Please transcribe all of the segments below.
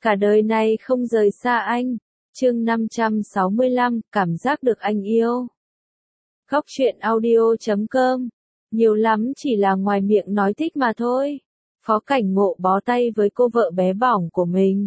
cả đời này không rời xa anh. Chương 565, cảm giác được anh yêu. Góc truyện audio.com. Nhiều lắm chỉ là ngoài miệng nói thích mà thôi. Phó Cảnh Ngộ bó tay với cô vợ bé bỏng của mình.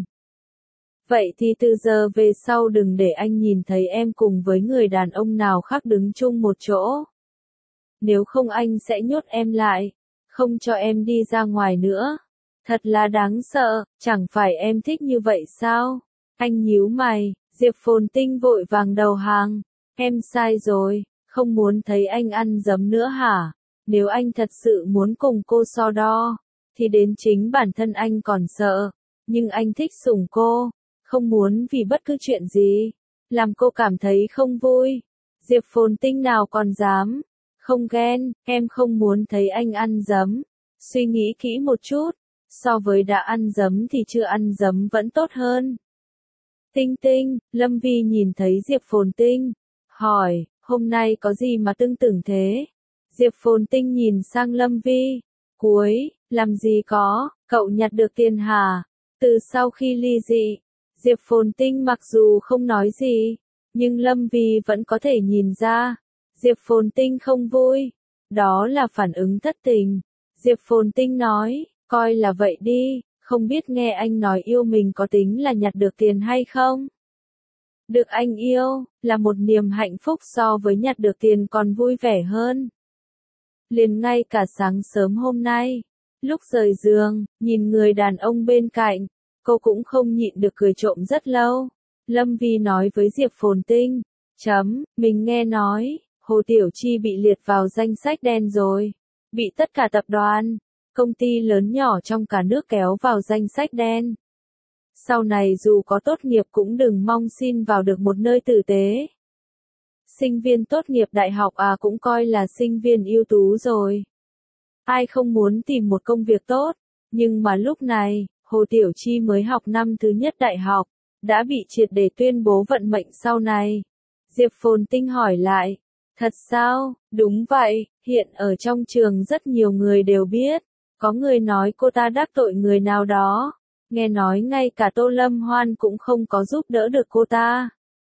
Vậy thì từ giờ về sau đừng để anh nhìn thấy em cùng với người đàn ông nào khác đứng chung một chỗ. Nếu không anh sẽ nhốt em lại, không cho em đi ra ngoài nữa. Thật là đáng sợ, chẳng phải em thích như vậy sao? Anh nhíu mày, Diệp Phồn Tinh vội vàng đầu hàng. Em sai rồi, không muốn thấy anh ăn dấm nữa hả? Nếu anh thật sự muốn cùng cô so đo, thì đến chính bản thân anh còn sợ. Nhưng anh thích sủng cô, không muốn vì bất cứ chuyện gì, làm cô cảm thấy không vui. Diệp Phồn Tinh nào còn dám, không ghen, em không muốn thấy anh ăn dấm. Suy nghĩ kỹ một chút, so với đã ăn dấm thì chưa ăn dấm vẫn tốt hơn. Tinh Tinh, Lâm Vi nhìn thấy Diệp Phồn Tinh, hỏi, hôm nay có gì mà tưng tửng thế? Diệp Phồn Tinh nhìn sang Lâm Vi, làm gì có, cậu nhặt được tiền hả? Từ sau khi ly dị, Diệp Phồn Tinh mặc dù không nói gì, nhưng Lâm Vi vẫn có thể nhìn ra, Diệp Phồn Tinh không vui, đó là phản ứng thất tình. Diệp Phồn Tinh nói, coi là vậy đi, không biết nghe anh nói yêu mình có tính là nhặt được tiền hay không? Được anh yêu, là một niềm hạnh phúc so với nhặt được tiền còn vui vẻ hơn. Liền ngay cả sáng sớm hôm nay, lúc rời giường, nhìn người đàn ông bên cạnh, cô cũng không nhịn được cười trộm rất lâu. Lâm Vi nói với Diệp Phồn Tinh, mình nghe nói, Hồ Tiểu Chi bị liệt vào danh sách đen rồi, bị tất cả tập đoàn, công ty lớn nhỏ trong cả nước kéo vào danh sách đen. Sau này dù có tốt nghiệp cũng đừng mong xin vào được một nơi tử tế. Sinh viên tốt nghiệp đại học cũng coi là sinh viên ưu tú rồi. Ai không muốn tìm một công việc tốt, nhưng mà lúc này, Hồ Tiểu Chi mới học năm thứ nhất đại học, đã bị triệt để tuyên bố vận mệnh sau này. Diệp Phồn Tinh hỏi lại, thật sao? Đúng vậy, hiện ở trong trường rất nhiều người đều biết, có người nói cô ta đắc tội người nào đó, nghe nói ngay cả Tô Lâm Hoan cũng không có giúp đỡ được cô ta.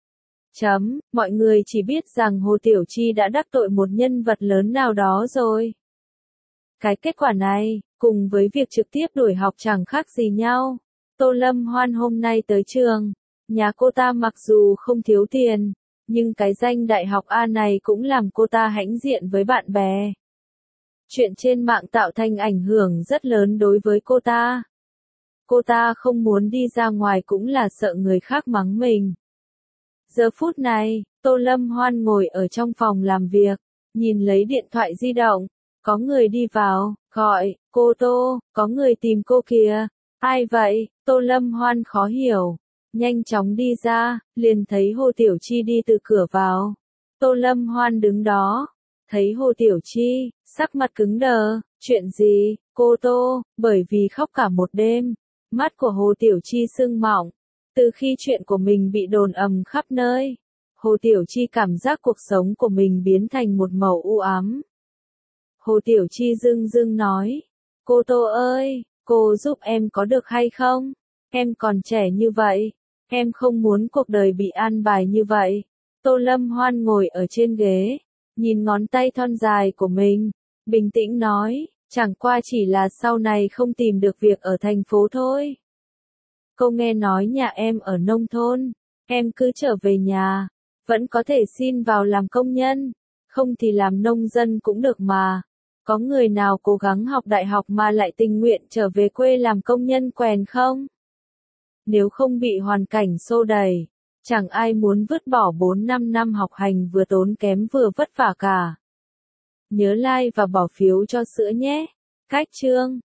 Mọi người chỉ biết rằng Hồ Tiểu Chi đã đắc tội một nhân vật lớn nào đó rồi. Cái kết quả này, cùng với việc trực tiếp đuổi học chẳng khác gì nhau. Tô Lâm Hoan hôm nay tới trường, nhà cô ta mặc dù không thiếu tiền, nhưng cái danh đại học A này cũng làm cô ta hãnh diện với bạn bè. Chuyện trên mạng tạo thành ảnh hưởng rất lớn đối với cô ta. Cô ta không muốn đi ra ngoài cũng là sợ người khác mắng mình. Giờ phút này, Tô Lâm Hoan ngồi ở trong phòng làm việc, nhìn lấy điện thoại di động, có người đi vào, gọi, cô Tô, có người tìm cô kìa. Ai vậy? Tô Lâm Hoan khó hiểu, nhanh chóng đi ra, liền thấy Hồ Tiểu Chi đi từ cửa vào. Tô Lâm Hoan đứng đó, thấy Hồ Tiểu Chi, sắc mặt cứng đờ, chuyện gì, cô Tô, bởi vì khóc cả một đêm, mắt của Hồ Tiểu Chi sưng mọng. Từ khi chuyện của mình bị đồn ầm khắp nơi, Hồ Tiểu Chi cảm giác cuộc sống của mình biến thành một màu u ám. Hồ Tiểu Chi dưng dưng nói, cô Tô ơi, cô giúp em có được hay không? Em còn trẻ như vậy, em không muốn cuộc đời bị an bài như vậy. Tô Lâm Hoan ngồi ở trên ghế, nhìn ngón tay thon dài của mình, bình tĩnh nói, chẳng qua chỉ là sau này không tìm được việc ở thành phố thôi. Cô nghe nói nhà em ở nông thôn, em cứ trở về nhà, vẫn có thể xin vào làm công nhân, không thì làm nông dân cũng được mà. Có người nào cố gắng học đại học mà lại tình nguyện trở về quê làm công nhân quèn không? Nếu không bị hoàn cảnh xô đẩy, chẳng ai muốn vứt bỏ 4-5 năm học hành vừa tốn kém vừa vất vả cả. Nhớ like và bỏ phiếu cho sữa nhé. Cách chương